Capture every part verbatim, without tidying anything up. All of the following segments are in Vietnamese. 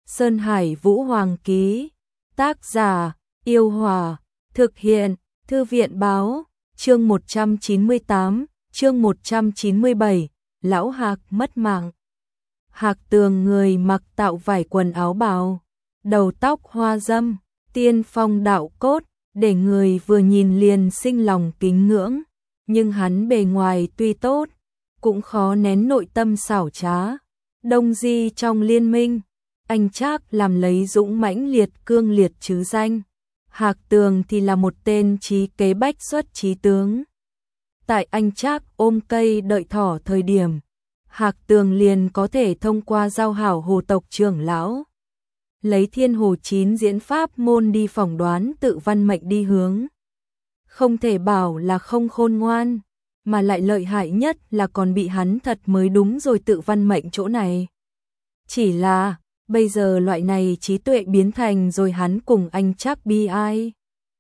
Sơn Hải Vũ Hoàng ký. Tác giả: Yêu Hòa. Thực hiện: Thư viện báo. Chương một trăm chín mươi tám, chương một trăm chín mươi bảy, Lão Hạc mất mạng. Hạc Tường người mặc tạo vải quần áo bào, đầu tóc hoa dâm, tiên phong đạo cốt, để người vừa nhìn liền sinh lòng kính ngưỡng, nhưng hắn bề ngoài tuy tốt, cũng khó nén nội tâm xảo trá. Đông Di trong liên minh, anh Trác làm lấy dũng mãnh liệt cương liệt chứ danh, Hạc Tường thì là một tên trí kế bách xuất trí tướng. Tại anh Trác ôm cây đợi thỏ thời điểm, Hạc Tường liền có thể thông qua giao hảo hồ tộc trưởng lão, lấy thiên hồ chín diễn pháp môn đi phỏng đoán tự văn mệnh đi hướng. Không thể bảo là không khôn ngoan, mà lại lợi hại nhất là còn bị hắn thật mới đúng rồi tự văn mệnh chỗ này. Chỉ là, bây giờ loại này trí tuệ biến thành rồi hắn cùng anh Trác bi ai.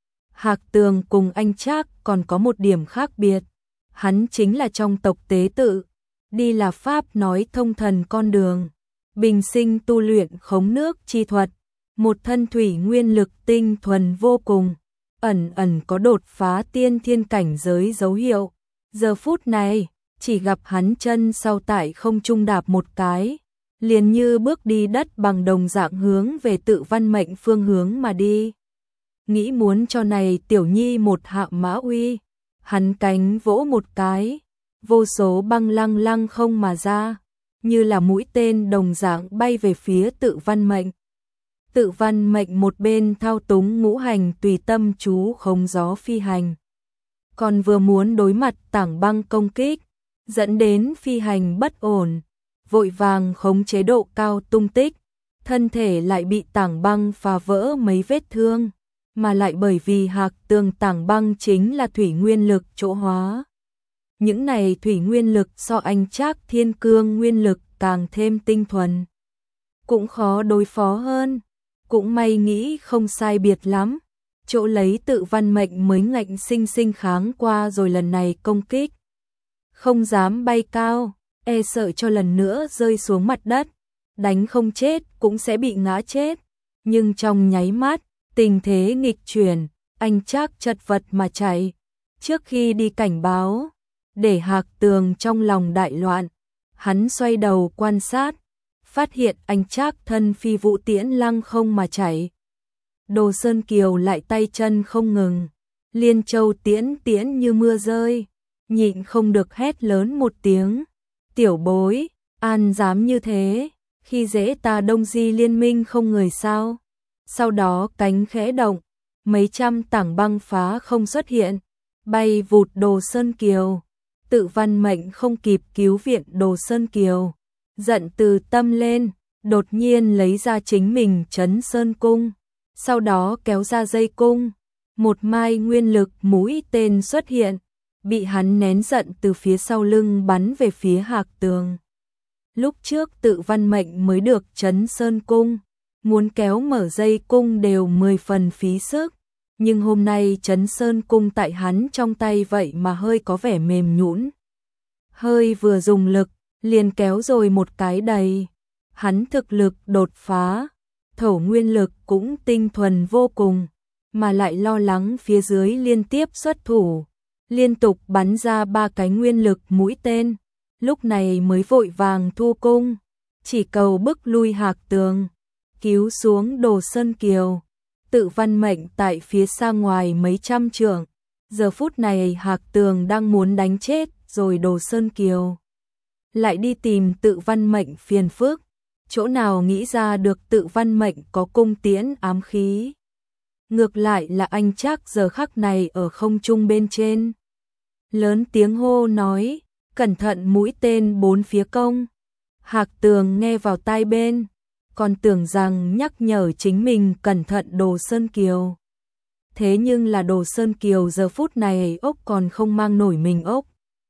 Hạc Tường cùng anh Trác còn có một điểm khác biệt, hắn chính là trong tộc tế tự, đi là pháp nói thông thần con đường, bình sinh tu luyện khống nước chi thuật, một thân thủy nguyên lực tinh thuần vô cùng, ẩn ẩn có đột phá tiên thiên cảnh giới dấu hiệu. Giờ phút này, chỉ gặp hắn chân sau tại không trung đạp một cái, liền như bước đi đất bằng đồng dạng hướng về tự văn mệnh phương hướng mà đi. Nghĩ muốn cho này tiểu nhi một hạ mã uy, hắn cánh vỗ một cái, vô số băng lăng lăng không mà ra, như là mũi tên đồng dạng bay về phía tự văn mệnh. Tự văn mệnh một bên thao túng ngũ hành tùy tâm chú khống gió phi hành, còn vừa muốn đối mặt tảng băng công kích, dẫn đến phi hành bất ổn, vội vàng khống chế độ cao tung tích, thân thể lại bị tảng băng phá vỡ mấy vết thương, mà lại bởi vì Hạc Tường tảng băng chính là thủy nguyên lực chỗ hóa. Những này thủy nguyên lực so anh Trác thiên cương nguyên lực càng thêm tinh thuần, cũng khó đối phó hơn, cũng may nghĩ không sai biệt lắm, chỗ lấy tự văn mệnh mới ngạnh sinh sinh kháng qua rồi lần này công kích. Không dám bay cao, e sợ cho lần nữa rơi xuống mặt đất, đánh không chết cũng sẽ bị ngã chết, nhưng trong nháy mắt, tình thế nghịch chuyển, anh Trác chật vật mà chạy, trước khi đi cảnh báo, để Hạc Tường trong lòng đại loạn, hắn xoay đầu quan sát, phát hiện anh Trác thân phi vũ tiễn lăng không mà chạy. Đồ Sơn Kiều lại tay chân không ngừng, liên châu tiễn tiễn như mưa rơi, nhịn không được hét lớn một tiếng, tiểu bối, an dám như thế, khi dễ ta Đông Di liên minh không người sao. Sau đó cánh khẽ động, mấy trăm tảng băng phá không xuất hiện, bay vụt Đồ Sơn Kiều. Tự văn mệnh không kịp cứu viện Đồ Sơn Kiều, giận từ tâm lên, đột nhiên lấy ra chính mình trấn Sơn Cung, sau đó kéo ra dây cung, một mai nguyên lực mũi tên xuất hiện, bị hắn nén giận từ phía sau lưng bắn về phía Hạc Tường. Lúc trước tự văn mệnh mới được trấn Sơn Cung, muốn kéo mở dây cung đều mười phần phí sức, nhưng hôm nay trấn Sơn Cung tại hắn trong tay vậy mà hơi có vẻ mềm nhũn. Hơi vừa dùng lực, liền kéo rồi một cái đầy. Hắn thực lực đột phá, thổ nguyên lực cũng tinh thuần vô cùng, mà lại lo lắng phía dưới liên tiếp xuất thủ, liên tục bắn ra ba cái nguyên lực mũi tên, lúc này mới vội vàng thu cung, chỉ cầu bức lui Hạc Tường, cứu xuống Đồ Sơn Kiều. Tự văn mệnh tại phía xa ngoài mấy trăm trượng, giờ phút này Hạc Tường đang muốn đánh chết rồi Đồ Sơn Kiều, lại đi tìm tự văn mệnh phiền phức, chỗ nào nghĩ ra được tự văn mệnh có cung tiễn ám khí. Ngược lại là anh Trác giờ khắc này ở không trung bên trên, lớn tiếng hô nói, cẩn thận mũi tên bốn phía công. Hạc Tường nghe vào tai bên, còn tưởng rằng nhắc nhở chính mình cẩn thận Đồ Sơn Kiều. Thế nhưng là Đồ Sơn Kiều giờ phút này ốc còn không mang nổi mình ốc.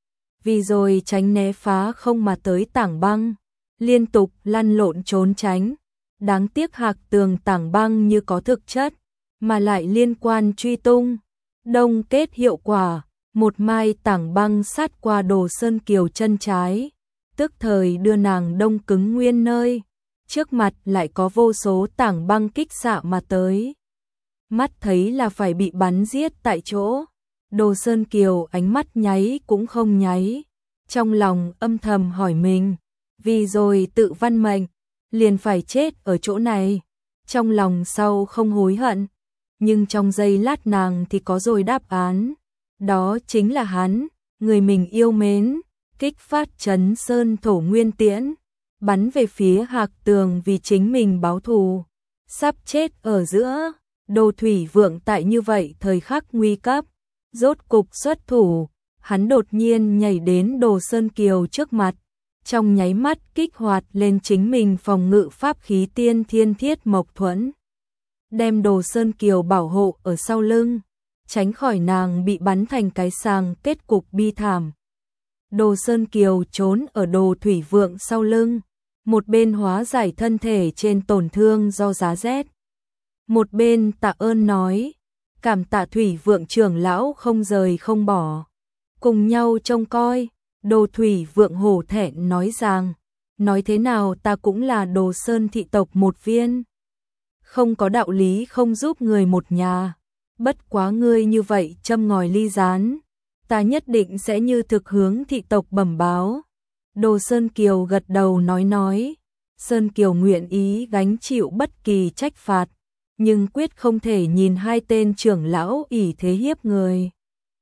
Vì rồi tránh né phá không mà tới tảng băng, liên tục lăn lộn trốn tránh. Đáng tiếc Hạc Tường tảng băng như có thực chất, mà lại liên quan truy tung. Đông kết hiệu quả, một mai tảng băng sát qua Đồ Sơn Kiều chân trái, tức thời đưa nàng đông cứng nguyên nơi. trước mặt lại có vô số tảng băng kích xạ mà tới. Mắt thấy là phải bị bắn giết tại chỗ. Đồ Sơn Kiều ánh mắt nháy cũng không nháy, trong lòng âm thầm hỏi mình, vì rồi tự văn mệnh, liền phải chết ở chỗ này. Trong lòng sau không hối hận, nhưng trong giây lát nàng thì có rồi đáp án. Đó chính là hắn, người mình yêu mến, kích phát Trấn Sơn Thổ Nguyên Tiễn, bắn về phía Hạc Tường vì chính mình báo thù. Sắp chết ở giữa, Đồ Thủy Vượng tại như vậy thời khắc nguy cấp, rốt cục xuất thủ, hắn đột nhiên nhảy đến Đồ Sơn Kiều trước mặt, trong nháy mắt kích hoạt lên chính mình phòng ngự pháp khí tiên thiên thiết mộc thuẫn, đem Đồ Sơn Kiều bảo hộ ở sau lưng, tránh khỏi nàng bị bắn thành cái sàng kết cục bi thảm. Đồ Sơn Kiều trốn ở Đồ Thủy Vượng sau lưng, một bên hóa giải thân thể trên tổn thương do giá rét. Một bên tạ ơn nói, cảm tạ Thủy Vượng trưởng lão không rời không bỏ, cùng nhau trông coi. Đồ Thủy Vượng hổ thẹn nói rằng, nói thế nào ta cũng là Đồ Sơn thị tộc một viên, không có đạo lý không giúp người một nhà, bất quá ngươi như vậy châm ngòi ly gián, ta nhất định sẽ như thực hướng thị tộc bẩm báo. Đồ Sơn Kiều gật đầu nói nói, Sơn Kiều nguyện ý gánh chịu bất kỳ trách phạt, nhưng quyết không thể nhìn hai tên trưởng lão ỷ thế hiếp người.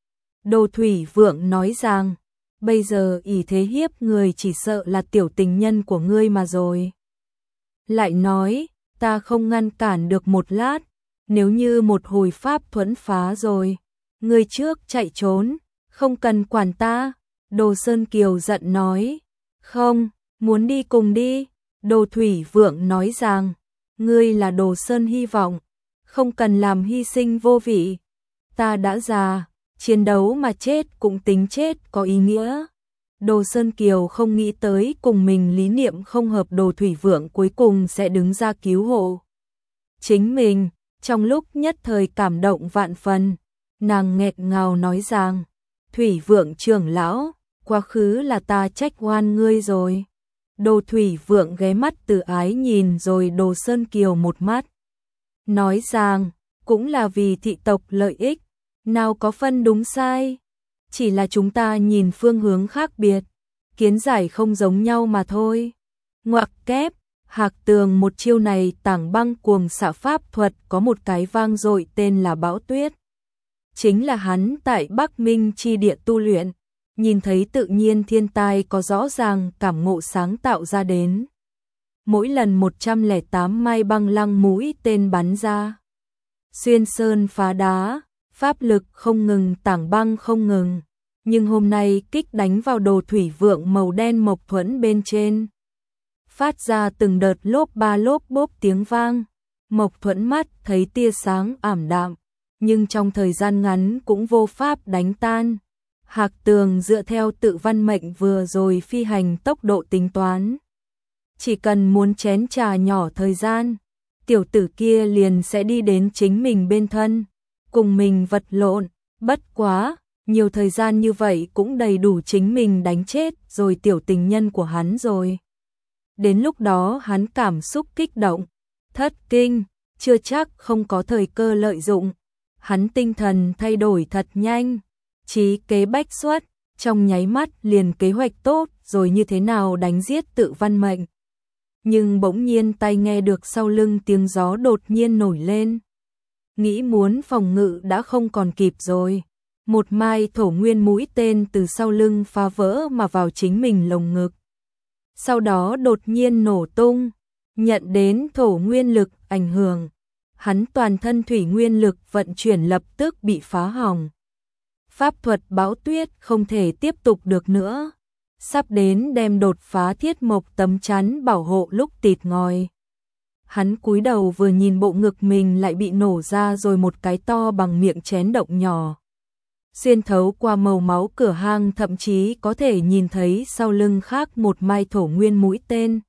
Đồ Thủy Vượng nói rằng, bây giờ ỷ thế hiếp người chỉ sợ là tiểu tình nhân của ngươi mà rồi. Lại nói, ta không ngăn cản được một lát, nếu như một hồi pháp thuẫn phá rồi, ngươi trước chạy trốn, không cần quản ta. Đồ Sơn Kiều giận nói, không, muốn đi cùng đi. Đồ Thủy Vượng nói rằng, ngươi là Đồ Sơn hy vọng, không cần làm hy sinh vô vị. Ta đã già, chiến đấu mà chết cũng tính chết có ý nghĩa. Đồ Sơn Kiều không nghĩ tới cùng mình lý niệm không hợp, Đồ Thủy Vượng cuối cùng sẽ đứng ra cứu hộ chính mình. Trong lúc nhất thời cảm động vạn phần, nàng nghẹt ngào nói rằng, Thủy Vượng trưởng lão, quá khứ là ta trách oan ngươi rồi. Đồ Thủy Vượng ghé mắt từ ái nhìn rồi Đồ Sơn Kiều một mắt, nói rằng, cũng là vì thị tộc lợi ích, nào có phân đúng sai, chỉ là chúng ta nhìn phương hướng khác biệt, kiến giải không giống nhau mà thôi. Ngoặc kép, Hạc Tường một chiêu này tảng băng cuồng xạ pháp thuật có một cái vang dội tên là Bão Tuyết. Chính là hắn tại Bắc Minh chi địa tu luyện, nhìn thấy tự nhiên thiên tai có rõ ràng cảm ngộ sáng tạo ra đến. Mỗi lần một trăm lẻ tám mai băng lăng mũi tên bắn ra, xuyên sơn phá đá, pháp lực không ngừng, tảng băng không ngừng, nhưng hôm nay kích đánh vào Đồ Thủy Vượng màu đen mộc thuẫn bên trên, phát ra từng đợt lốp ba lốp bốp tiếng vang. Mộc thuẫn mắt thấy tia sáng ảm đạm, nhưng trong thời gian ngắn cũng vô pháp đánh tan. Hạc Tường dựa theo tự văn mệnh vừa rồi phi hành tốc độ tính toán, chỉ cần muốn chén trà nhỏ thời gian, tiểu tử kia liền sẽ đi đến chính mình bên thân, cùng mình vật lộn. Bất quá, nhiều thời gian như vậy cũng đầy đủ chính mình đánh chết rồi tiểu tình nhân của hắn rồi. Đến lúc đó hắn cảm xúc kích động, thất kinh, chưa chắc không có thời cơ lợi dụng. Hắn tinh thần thay đổi thật nhanh, trí kế bách xuất, trong nháy mắt liền kế hoạch tốt rồi như thế nào đánh giết tự văn mệnh. Nhưng bỗng nhiên tai nghe được sau lưng tiếng gió đột nhiên nổi lên. Nghĩ muốn phòng ngự đã không còn kịp rồi. Một mai thổ nguyên mũi tên từ sau lưng phá vỡ mà vào chính mình lồng ngực. Sau đó đột nhiên nổ tung, nhận đến thổ nguyên lực ảnh hưởng. Hắn toàn thân thủy nguyên lực vận chuyển lập tức bị phá hỏng. Pháp thuật Bão Tuyết không thể tiếp tục được nữa, sắp đến đem đột phá thiết mộc tấm chắn bảo hộ lúc tịt ngòi. Hắn cúi đầu vừa nhìn bộ ngực mình lại bị nổ ra rồi một cái to bằng miệng chén động nhỏ. Xuyên thấu qua màu máu cửa hang thậm chí có thể nhìn thấy sau lưng khác một mai thổ nguyên mũi tên.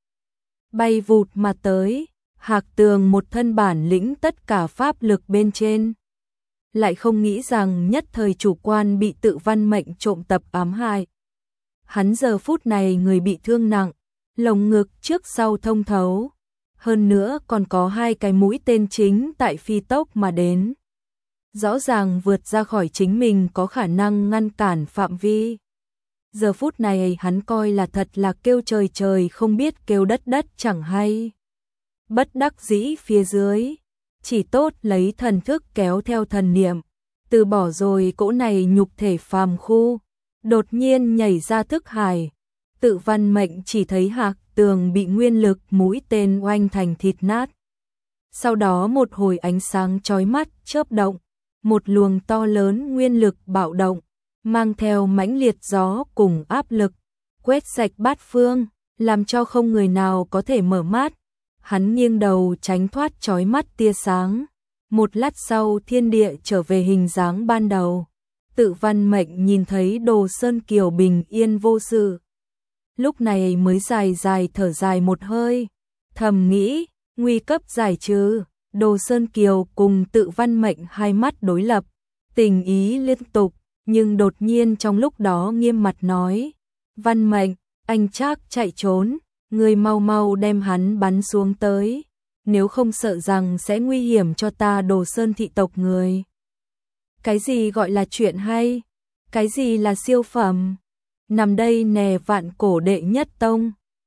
Bay vụt mà tới, Hạc Tường một thân bản lĩnh tất cả pháp lực bên trên. Lại không nghĩ rằng nhất thời chủ quan bị tự văn mệnh trộm tập ám hại. Hắn giờ phút này người bị thương nặng, lồng ngực trước sau thông thấu, hơn nữa còn có hai cái mũi tên chính tại phi tốc mà đến. Rõ ràng vượt ra khỏi chính mình có khả năng ngăn cản phạm vi. Giờ phút này hắn coi là thật là kêu trời trời không biết kêu đất đất chẳng hay. Bất đắc dĩ phía dưới, chỉ tốt lấy thần thức kéo theo thần niệm, từ bỏ rồi cỗ này nhục thể phàm khu, đột nhiên nhảy ra thức hải. Tự Văn Mệnh chỉ thấy Hạc Tường bị nguyên lực mũi tên oanh thành thịt nát. Sau đó một hồi ánh sáng chói mắt chớp động, một luồng to lớn nguyên lực bạo động, mang theo mãnh liệt gió cùng áp lực, quét sạch bát phương, làm cho không người nào có thể mở mắt. Hắn nghiêng đầu tránh thoát chói mắt tia sáng. Một lát sau thiên địa trở về hình dáng ban đầu. Tự Văn Mệnh nhìn thấy Đồ Sơn Kiều bình yên vô sự. Lúc này mới dài dài thở dài một hơi. Thầm nghĩ, nguy cấp giải trừ. Đồ Sơn Kiều cùng Tự Văn Mệnh hai mắt đối lập, tình ý liên tục, nhưng đột nhiên trong lúc đó nghiêm mặt nói. Văn Mệnh, anh Trác chạy trốn, người mau mau đem hắn bắn xuống tới. Nếu không sợ rằng sẽ nguy hiểm cho ta Đồ Sơn thị tộc người. Cái gì gọi là chuyện hay? Cái gì là siêu phẩm? Nằm đây nè vạn cổ đệ nhất tông,